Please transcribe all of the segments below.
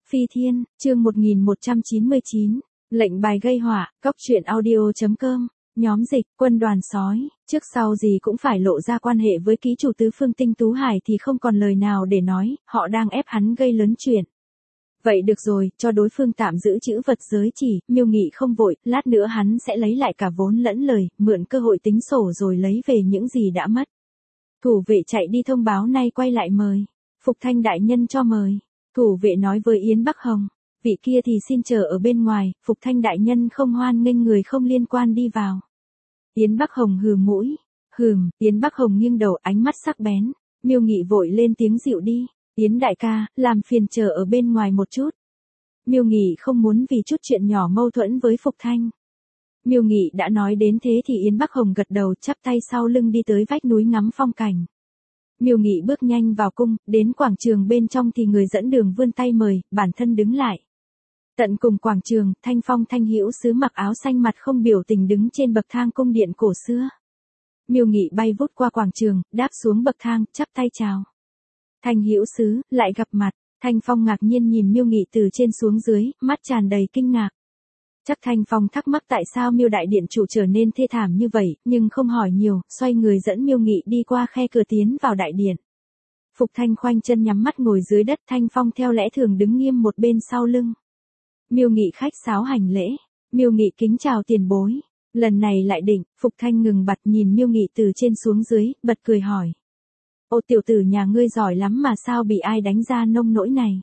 Phi Thiên, chương 1199, lệnh bài gây họa, cóc truyện audio.com, nhóm dịch, quân đoàn sói, trước sau gì cũng phải lộ ra quan hệ với ký chủ tứ phương Tinh Tú Hải thì không còn lời nào để nói, họ đang ép hắn gây lớn chuyện. Vậy được rồi, cho đối phương tạm giữ chữ vật giới chỉ, Miêu Nghị không vội, lát nữa hắn sẽ lấy lại cả vốn lẫn lời, mượn cơ hội tính sổ rồi lấy về những gì đã mất. Thủ vệ chạy đi thông báo nay quay lại mời. Phục Thanh đại nhân cho mời. Thủ vệ nói với Yến Bắc Hồng. Vị kia thì xin chờ ở bên ngoài, Phục Thanh đại nhân không hoan nghênh người không liên quan đi vào. Yến Bắc Hồng hừ mũi. Yến Bắc Hồng nghiêng đầu ánh mắt sắc bén. Miêu Nghị vội lên tiếng dịu đi. Yến đại ca, làm phiền chờ ở bên ngoài một chút. Miêu Nghị không muốn vì chút chuyện nhỏ mâu thuẫn với Phục Thanh. Miêu Nghị đã nói đến thế thì Yến Bắc Hồng gật đầu chắp tay sau lưng đi tới vách núi ngắm phong cảnh. Miêu Nghị bước nhanh vào cung, đến quảng trường bên trong thì người dẫn đường vươn tay mời, bản thân đứng lại. Tận cùng quảng trường, Thanh Phong Thanh Hữu sứ mặc áo xanh mặt không biểu tình đứng trên bậc thang cung điện cổ xưa. Miêu Nghị bay vút qua quảng trường, đáp xuống bậc thang, chắp tay chào. Thanh Hữu sứ, lại gặp mặt. Thanh Phong ngạc nhiên nhìn Miêu Nghị từ trên xuống dưới, mắt tràn đầy kinh ngạc. Chắc Thanh Phong thắc mắc tại sao Miêu đại điện chủ trở nên thê thảm như vậy, nhưng không hỏi nhiều, xoay người dẫn Miêu Nghị đi qua khe cửa tiến vào đại điện. Phục Thanh khoanh chân nhắm mắt ngồi dưới đất, Thanh Phong theo lẽ thường đứng nghiêm một bên sau lưng. Miêu Nghị khách sáo hành lễ. Miêu Nghị kính chào tiền bối. Lần này lại định, Phục Thanh ngừng bặt nhìn Miêu Nghị từ trên xuống dưới, bật cười hỏi. Ô tiểu tử nhà ngươi giỏi lắm mà sao bị ai đánh ra nông nỗi này?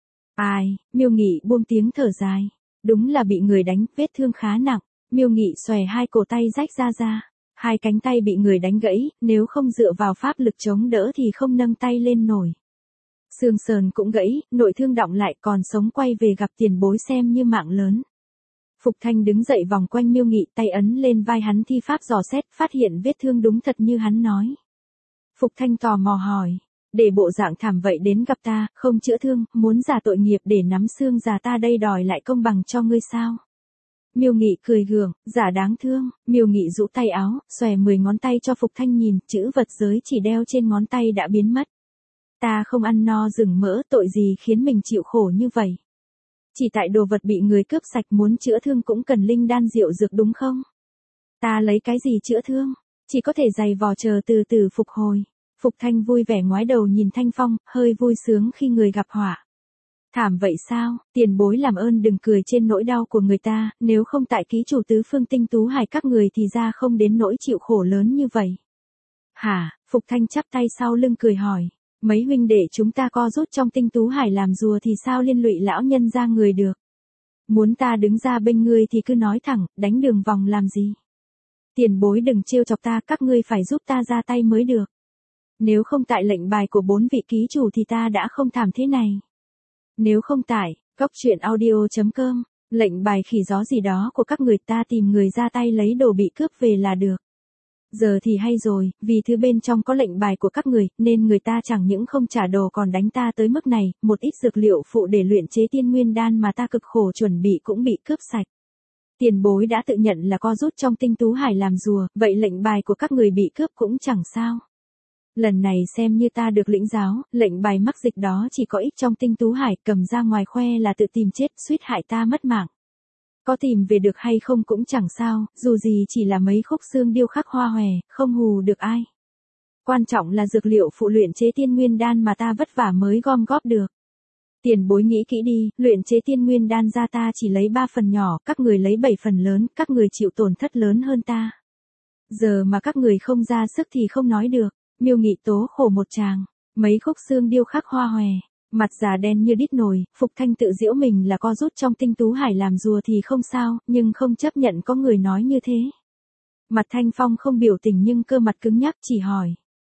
Ai? Miêu Nghị buông tiếng thở dài. Đúng là bị người đánh, vết thương khá nặng. Miêu Nghị xòe hai cổ tay rách ra. Hai cánh tay bị người đánh gãy, nếu không dựa vào pháp lực chống đỡ thì không nâng tay lên nổi. Xương sườn cũng gãy, nội thương đọng lại còn sống quay về gặp tiền bối xem như mạng lớn. Phục Thanh đứng dậy vòng quanh Miêu Nghị, tay ấn lên vai hắn thi pháp dò xét, phát hiện vết thương đúng thật như hắn nói. Phục Thanh tò mò hỏi. Để bộ dạng thảm vậy đến gặp ta, không chữa thương, muốn giả tội nghiệp để nắm xương già ta đây đòi lại công bằng cho ngươi sao? Miêu Nghị cười gượng, giả đáng thương. Miêu Nghị rũ tay áo, xòe 10 ngón tay cho Phục Thanh nhìn, chữ vật giới chỉ đeo trên ngón tay đã biến mất. Ta không ăn no rừng mỡ, tội gì khiến mình chịu khổ như vậy? Chỉ tại đồ vật bị người cướp sạch, muốn chữa thương cũng cần linh đan rượu dược đúng không? Ta lấy cái gì chữa thương? Chỉ có thể giày vò chờ từ từ phục hồi. Phục Thanh vui vẻ ngoái đầu nhìn Thanh Phong, hơi vui sướng khi người gặp họa. Thảm vậy sao? Tiền bối làm ơn đừng cười trên nỗi đau của người ta, nếu không tại ký chủ tứ phương Tinh Tú Hải các người thì ra không đến nỗi chịu khổ lớn như vậy. Hả? Phục Thanh chắp tay sau lưng cười hỏi. Mấy huynh đệ chúng ta co rút trong Tinh Tú Hải làm rùa thì sao liên lụy lão nhân ra người được? Muốn ta đứng ra bên ngươi thì cứ nói thẳng, đánh đường vòng làm gì? Tiền bối đừng trêu chọc ta, các ngươi phải giúp ta ra tay mới được. Nếu không tại lệnh bài của 4 vị ký chủ thì ta đã không thảm thế này. Nếu không tại, cóc truyện audio.com, lệnh bài khỉ gió gì đó của các người ta tìm người ra tay lấy đồ bị cướp về là được. Giờ thì hay rồi, vì thứ bên trong có lệnh bài của các người, nên người ta chẳng những không trả đồ còn đánh ta tới mức này, một ít dược liệu phụ để luyện chế tiên nguyên đan mà ta cực khổ chuẩn bị cũng bị cướp sạch. Tiền bối đã tự nhận là co rút trong Tinh Tú Hải làm rùa, vậy lệnh bài của các người bị cướp cũng chẳng sao. Lần này xem như ta được lĩnh giáo, lệnh bài mắc dịch đó chỉ có ích trong Tinh Tú Hải, cầm ra ngoài khoe là tự tìm chết, suýt hại ta mất mạng. Có tìm về được hay không cũng chẳng sao, dù gì chỉ là mấy khúc xương điêu khắc hoa hòe, không hù được ai. Quan trọng là dược liệu phụ luyện chế tiên nguyên đan mà ta vất vả mới gom góp được. Tiền bối nghĩ kỹ đi, luyện chế tiên nguyên đan ra ta chỉ lấy 3 phần nhỏ, các người lấy 7 phần lớn, các người chịu tổn thất lớn hơn ta. Giờ mà các người không ra sức thì không nói được. Miêu Nghị tố khổ một tràng, mấy khúc xương điêu khắc hoa hòe, mặt già đen như đít nồi. Phục Thanh tự giễu mình là co rút trong Tinh Tú Hải làm rùa thì không sao, nhưng không chấp nhận có người nói như thế. Mặt Thanh Phong không biểu tình nhưng cơ mặt cứng nhắc chỉ hỏi.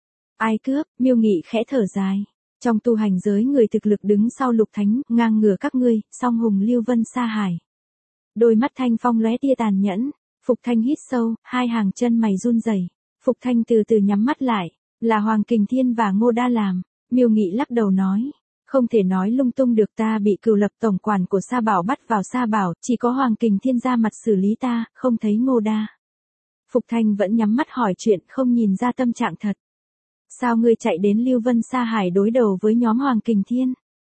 Ai cướp? Miêu Nghị khẽ thở dài. Trong tu hành giới người thực lực đứng sau Lục Thánh, ngang ngửa các ngươi, song hùng Lưu Vân Sa Hải. Đôi mắt Thanh Phong lóe tia tàn nhẫn. Phục Thanh hít sâu, hai hàng chân mày run rẩy. Phục Thanh từ từ nhắm mắt lại. Là Hoàng Kình Thiên và Ngô Đa làm. Miêu Nghị lắc đầu nói. Không thể nói lung tung được, ta bị Cửu Lập tổng quản của Sa Bảo bắt vào Sa Bảo, chỉ có Hoàng Kình Thiên ra mặt xử lý ta, không thấy Ngô Đa. Phục Thanh vẫn nhắm mắt hỏi chuyện, không nhìn ra tâm trạng thật. Sao ngươi chạy đến Lưu Vân Sa Hải đối đầu với nhóm Hoàng Kình Thiên?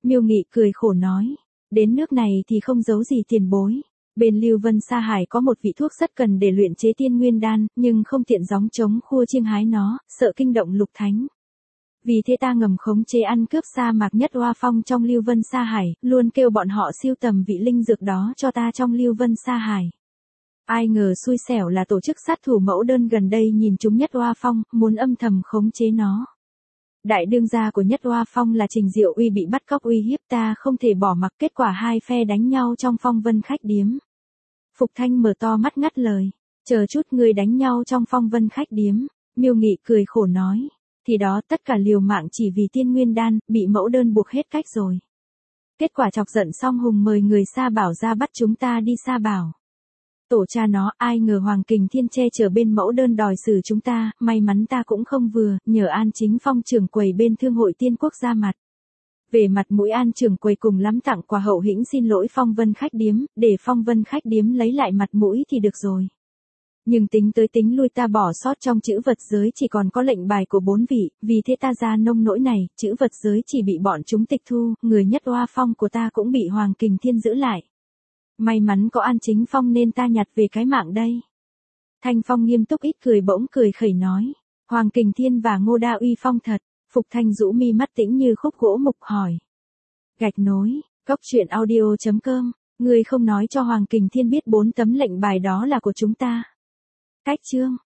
Miêu Nghị cười khổ nói. Đến nước này thì không giấu gì tiền bối. Bên Lưu Vân Sa Hải có một vị thuốc rất cần để luyện chế tiên nguyên đan, nhưng không tiện gióng trống khua chiêng hái nó, sợ kinh động lục thánh. Vì thế ta ngầm khống chế ăn cướp sa mạc Nhất Hoa Phong trong Lưu Vân Sa Hải, luôn kêu bọn họ siêu tầm vị linh dược đó cho ta trong Lưu Vân Sa Hải. Ai ngờ xui xẻo là tổ chức sát thủ mẫu đơn gần đây nhìn chúng Nhất Hoa Phong, muốn âm thầm khống chế nó. Đại đương gia của Nhất Hoa Phong là Trình Diệu Uy bị bắt cóc uy hiếp ta không thể bỏ mặc, kết quả hai phe đánh nhau trong Phong Vân khách điếm. Phục Thanh mở to mắt ngắt lời. Chờ chút, người đánh nhau trong Phong Vân khách điếm. Miêu Nghị cười khổ nói. Thì đó, tất cả liều mạng chỉ vì tiên nguyên đan, bị mẫu đơn buộc hết cách rồi. Kết quả chọc giận Song Hùng mời người Sa Bảo ra bắt chúng ta đi Sa Bảo. Tổ cha nó, ai ngờ Hoàng Kình Thiên che chở bên mẫu đơn đòi xử chúng ta, may mắn ta cũng không vừa, nhờ An Chính Phong trưởng quầy bên Thương hội Tiên Quốc ra mặt. Về mặt mũi An trưởng quầy cùng lắm tặng quà hậu hĩnh xin lỗi Phong Vân khách điếm, để Phong Vân khách điếm lấy lại mặt mũi thì được rồi. Nhưng tính tới tính lui ta bỏ sót trong chữ vật giới chỉ còn có lệnh bài của 4 vị, vì thế ta ra nông nỗi này, chữ vật giới chỉ bị bọn chúng tịch thu, người Nhất Hoa Phong của ta cũng bị Hoàng Kình Thiên giữ lại. May mắn có An Chính Phong nên ta nhặt về cái mạng đây. Thanh Phong nghiêm túc ít cười bỗng cười khẩy nói. Hoàng Kình Thiên và Ngô Đa uy phong thật. Phục Thanh rũ mi mắt tĩnh như khúc gỗ mục hỏi. Gạch nối, coctruyện audio.com. Ngươi không nói cho Hoàng Kình Thiên biết 4 tấm lệnh bài đó là của chúng ta. Cách chương.